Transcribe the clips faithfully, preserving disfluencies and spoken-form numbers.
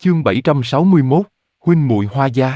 Chương bảy trăm sáu mươi mốt, huynh muội Hoa Gia.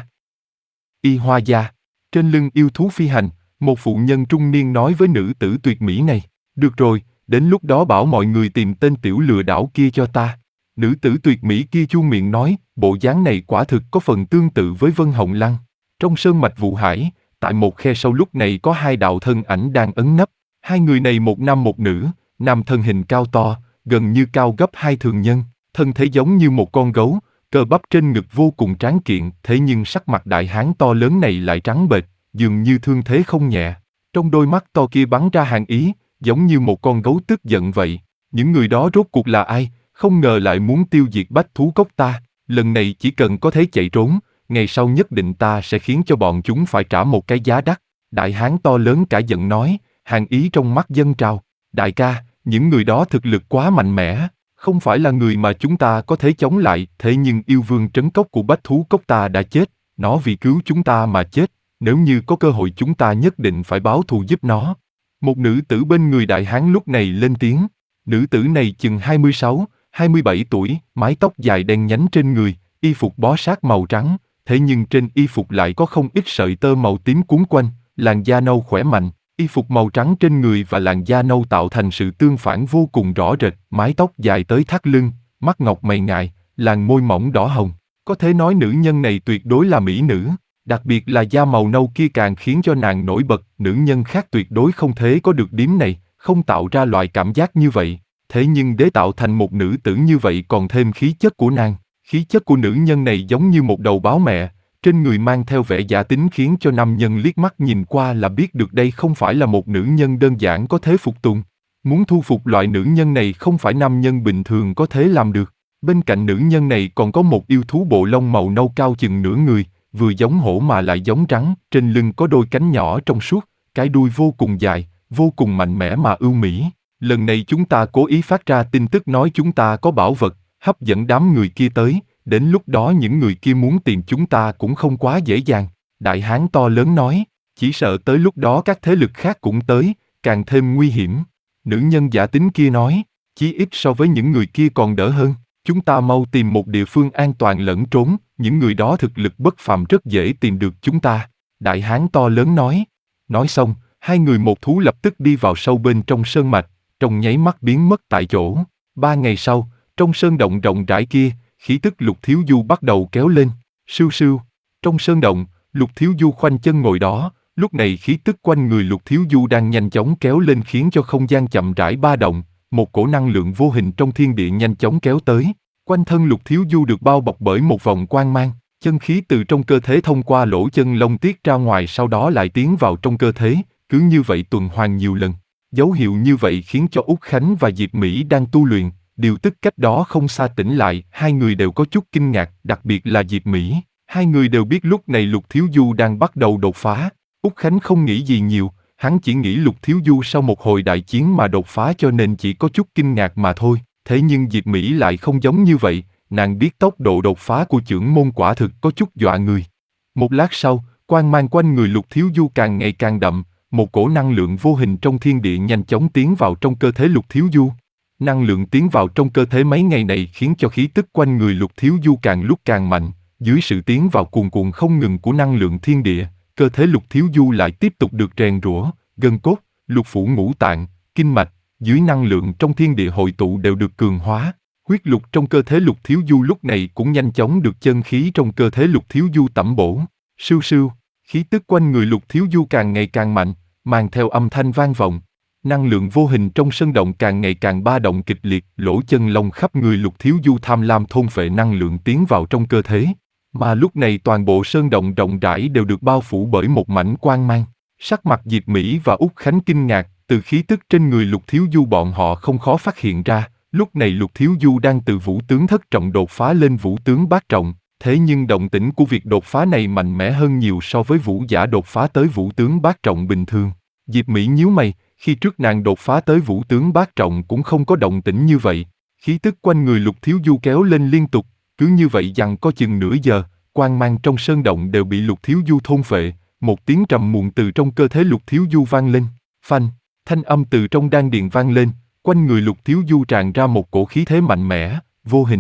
Y Hoa Gia. Trên lưng yêu thú phi hành, một phụ nhân trung niên nói với nữ tử tuyệt mỹ này, được rồi, đến lúc đó bảo mọi người tìm tên tiểu lừa đảo kia cho ta. Nữ tử tuyệt mỹ kia chu miệng nói, bộ dáng này quả thực có phần tương tự với Vân Hồng Lăng. Trong sơn mạch Vụ Hải, tại một khe sâu lúc này có hai đạo thân ảnh đang ẩn nấp. Hai người này một nam một nữ, nam thân hình cao to, gần như cao gấp hai thường nhân, thân thể giống như một con gấu, cơ bắp trên ngực vô cùng tráng kiện, thế nhưng sắc mặt đại hán to lớn này lại trắng bệch, dường như thương thế không nhẹ. Trong đôi mắt to kia bắn ra hàn ý, giống như một con gấu tức giận vậy. Những người đó rốt cuộc là ai? Không ngờ lại muốn tiêu diệt bách thú cốc ta. Lần này chỉ cần có thể chạy trốn, ngày sau nhất định ta sẽ khiến cho bọn chúng phải trả một cái giá đắt. Đại hán to lớn cả giận nói, hàn ý trong mắt dâng trào. Đại ca, những người đó thực lực quá mạnh mẽ, không phải là người mà chúng ta có thể chống lại. Thế nhưng yêu vương trấn cốc của bách thú cốc ta đã chết, nó vì cứu chúng ta mà chết. Nếu như có cơ hội chúng ta nhất định phải báo thù giúp nó. Một nữ tử bên người đại hán lúc này lên tiếng. Nữ tử này chừng hai mươi sáu, hai mươi bảy tuổi, mái tóc dài đen nhánh trên người, y phục bó sát màu trắng, thế nhưng trên y phục lại có không ít sợi tơ màu tím cuốn quanh, làn da nâu khỏe mạnh. Y phục màu trắng trên người và làn da nâu tạo thành sự tương phản vô cùng rõ rệt, mái tóc dài tới thắt lưng, mắt ngọc mày ngài, làn môi mỏng đỏ hồng. Có thể nói nữ nhân này tuyệt đối là mỹ nữ, đặc biệt là da màu nâu kia càng khiến cho nàng nổi bật. Nữ nhân khác tuyệt đối không thể có được điểm này, không tạo ra loại cảm giác như vậy. Thế nhưng để tạo thành một nữ tử như vậy còn thêm khí chất của nàng. Khí chất của nữ nhân này giống như một đầu báo mẹ, trên người mang theo vẻ giả tính khiến cho nam nhân liếc mắt nhìn qua là biết được đây không phải là một nữ nhân đơn giản có thể phục tùng. Muốn thu phục loại nữ nhân này không phải nam nhân bình thường có thể làm được. Bên cạnh nữ nhân này còn có một yêu thú bộ lông màu nâu cao chừng nửa người, vừa giống hổ mà lại giống rắn, trên lưng có đôi cánh nhỏ trong suốt, cái đuôi vô cùng dài, vô cùng mạnh mẽ mà ưu mỹ. Lần này chúng ta cố ý phát ra tin tức nói chúng ta có bảo vật, hấp dẫn đám người kia tới, đến lúc đó những người kia muốn tìm chúng ta cũng không quá dễ dàng. Đại hán to lớn nói, chỉ sợ tới lúc đó các thế lực khác cũng tới, càng thêm nguy hiểm. Nữ nhân giả tính kia nói, chí ít so với những người kia còn đỡ hơn, chúng ta mau tìm một địa phương an toàn lẫn trốn, những người đó thực lực bất phàm rất dễ tìm được chúng ta. Đại hán to lớn nói. Nói xong, hai người một thú lập tức đi vào sâu bên trong sơn mạch, trong nháy mắt biến mất tại chỗ. Ba ngày sau, trong sơn động rộng rãi kia, khí tức Lục Thiếu Du bắt đầu kéo lên. Sưu sưu. Trong sơn động, Lục Thiếu Du khoanh chân ngồi đó, lúc này khí tức quanh người Lục Thiếu Du đang nhanh chóng kéo lên khiến cho không gian chậm rãi ba động, một cổ năng lượng vô hình trong thiên địa nhanh chóng kéo tới. Quanh thân Lục Thiếu Du được bao bọc bởi một vòng quang mang, chân khí từ trong cơ thể thông qua lỗ chân lông tiết ra ngoài sau đó lại tiến vào trong cơ thể, cứ như vậy tuần hoàn nhiều lần. Dấu hiệu như vậy khiến cho Úc Khánh và Diệp Mỹ đang tu luyện, điều tức cách đó không xa tỉnh lại, hai người đều có chút kinh ngạc, đặc biệt là Diệp Mỹ. Hai người đều biết lúc này Lục Thiếu Du đang bắt đầu đột phá. Úc Khánh không nghĩ gì nhiều, hắn chỉ nghĩ Lục Thiếu Du sau một hồi đại chiến mà đột phá cho nên chỉ có chút kinh ngạc mà thôi. Thế nhưng Diệp Mỹ lại không giống như vậy, nàng biết tốc độ đột phá của chưởng môn quả thực có chút dọa người. Một lát sau, quang mang quanh người Lục Thiếu Du càng ngày càng đậm, một cổ năng lượng vô hình trong thiên địa nhanh chóng tiến vào trong cơ thể Lục Thiếu Du. Năng lượng tiến vào trong cơ thể mấy ngày này khiến cho khí tức quanh người Lục Thiếu Du càng lúc càng mạnh, dưới sự tiến vào cuồn cuộn không ngừng của năng lượng thiên địa, cơ thể Lục Thiếu Du lại tiếp tục được rèn rũa, gân cốt, lục phủ ngũ tạng, kinh mạch, dưới năng lượng trong thiên địa hội tụ đều được cường hóa. Huyết lục trong cơ thể Lục Thiếu Du lúc này cũng nhanh chóng được chân khí trong cơ thể Lục Thiếu Du tẩm bổ. Sưu sưu, khí tức quanh người Lục Thiếu Du càng ngày càng mạnh, mang theo âm thanh vang vọng. Năng lượng vô hình trong sơn động càng ngày càng ba động kịch liệt, lỗ chân lông khắp người Lục Thiếu Du tham lam thôn phệ năng lượng tiến vào trong cơ thể. Mà lúc này toàn bộ sơn động rộng rãi đều được bao phủ bởi một mảnh quang mang. Sắc mặt Diệp Mỹ và Úc Khánh kinh ngạc, từ khí tức trên người Lục Thiếu Du bọn họ không khó phát hiện ra, lúc này Lục Thiếu Du đang từ vũ tướng thất trọng đột phá lên vũ tướng bát trọng, thế nhưng động tĩnh của việc đột phá này mạnh mẽ hơn nhiều so với vũ giả đột phá tới vũ tướng bát trọng bình thường. Diệp Mỹ nhíu mày, khi trước nàng đột phá tới vũ tướng bát trọng cũng không có động tĩnh như vậy. Khí tức quanh người Lục Thiếu Du kéo lên liên tục, cứ như vậy dằng có chừng nửa giờ, quang mang trong sơn động đều bị Lục Thiếu Du thôn phệ, một tiếng trầm muộn từ trong cơ thể Lục Thiếu Du vang lên, phanh, thanh âm từ trong đan điền vang lên, quanh người Lục Thiếu Du tràn ra một cổ khí thế mạnh mẽ, vô hình.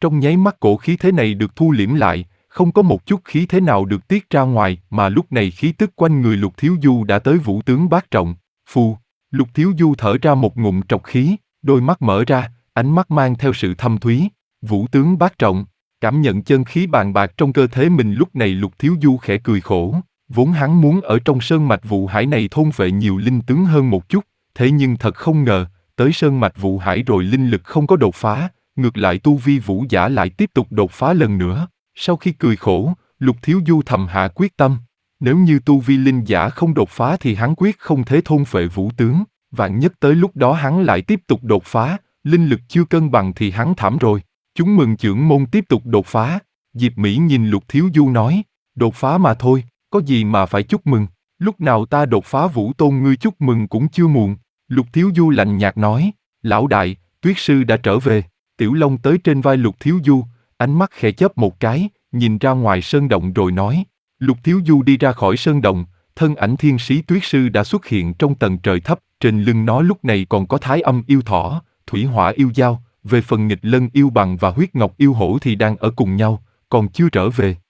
Trong nháy mắt cổ khí thế này được thu liễm lại, không có một chút khí thế nào được tiết ra ngoài, mà lúc này khí tức quanh người Lục Thiếu Du đã tới vũ tướng bát trọng. Phù, Lục Thiếu Du thở ra một ngụm trọc khí, đôi mắt mở ra, ánh mắt mang theo sự thâm thúy. Vũ tướng bát trọng, cảm nhận chân khí bàn bạc trong cơ thể mình lúc này Lục Thiếu Du khẽ cười khổ, vốn hắn muốn ở trong sơn mạch Vụ Hải này thôn phệ nhiều linh tướng hơn một chút, thế nhưng thật không ngờ, tới sơn mạch Vụ Hải rồi linh lực không có đột phá, ngược lại tu vi vũ giả lại tiếp tục đột phá lần nữa. Sau khi cười khổ, Lục Thiếu Du thầm hạ quyết tâm, nếu như tu vi linh giả không đột phá thì hắn quyết không thể thôn phệ vũ tướng, vạn nhất tới lúc đó hắn lại tiếp tục đột phá, linh lực chưa cân bằng thì hắn thảm rồi. Chúng mừng trưởng môn tiếp tục đột phá. Diệp Mỹ nhìn Lục Thiếu Du nói, đột phá mà thôi, có gì mà phải chúc mừng, lúc nào ta đột phá vũ tôn ngươi chúc mừng cũng chưa muộn. Lục Thiếu Du lạnh nhạt nói, lão đại, Tuyết sư đã trở về. Tiểu Long tới trên vai Lục Thiếu Du, ánh mắt khẽ chớp một cái, nhìn ra ngoài sơn động rồi nói. Lục Thiếu Du đi ra khỏi sơn động, thân ảnh thiên sĩ Tuyết sư đã xuất hiện trong tầng trời thấp, trên lưng nó lúc này còn có Thái Âm yêu thỏ, Thủy Hỏa yêu dao, về phần Nghịch Lân yêu bằng và Huyết Ngọc yêu hổ thì đang ở cùng nhau, còn chưa trở về.